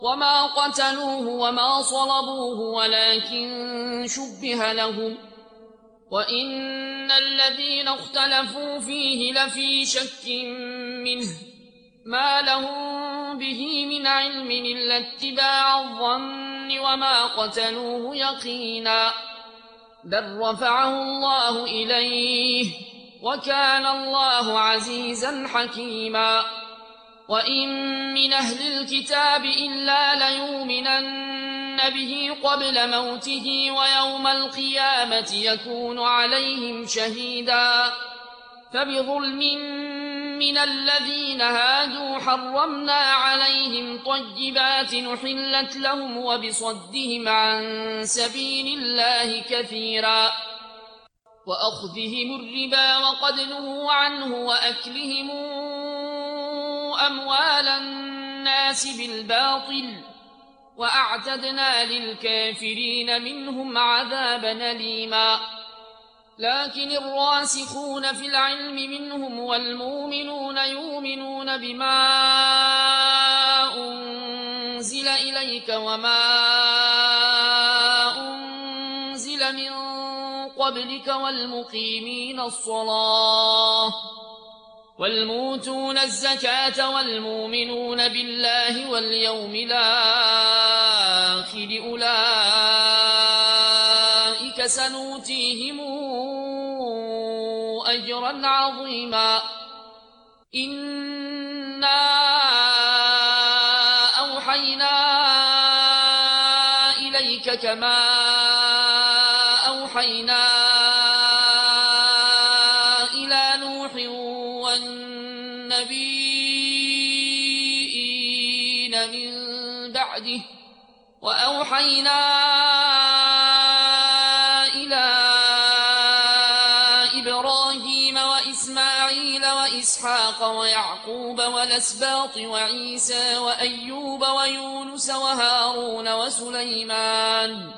وما قتلوه وما صلبوه ولكن شبه لهم وإن الذين اختلفوا فيه لفي شك منه ما لهم به من علم إلا اتباع الظن وما قتلوه يقينا بل رفعه الله إليه وكان الله عزيزا حكيما وإن من أهل الكتاب إلا ليؤمنن به قبل موته ويوم القيامة يكون عليهم شهيدا فبظلم من الذين هادوا حرمنا عليهم طيبات نحلت لهم وبصدهم عن سبيل الله كثيرا وأخذهم الربا وقد نهوا عنه وأكلهم أموال الناس بالباطل وأعتدنا للكافرين منهم عذابا أليما لكن الراسخون في العلم منهم والمؤمنون يؤمنون بما أنزل إليك وما أنزل من قبلك والمقيمين الصلاة والموتون الزكاة والمؤمنون بالله واليوم الآخر أولئك سنؤتيهم أجرا عظيما إنا أوحينا إليك كما أوحينا إلى نوح والنبيين من بعده وأوحينا إلى إبراهيم وإسماعيل وإسحاق ويعقوب والأسباط وعيسى وأيوب ويونس وهارون وسليمان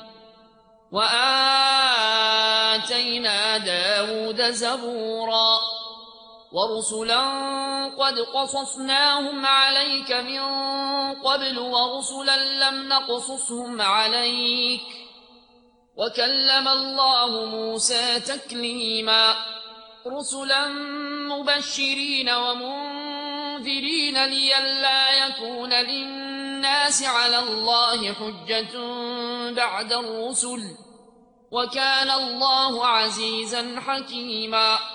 وآتينا داود زبورا ورسلا قد قصصناهم عليك من قبل ورسلا لم نقصصهم عليك وكلم الله موسى تكليما رسلا مبشرين ومنذرين لئلا يكون للناس على الله حجة بعد الرسل وكان الله عزيزا حكيما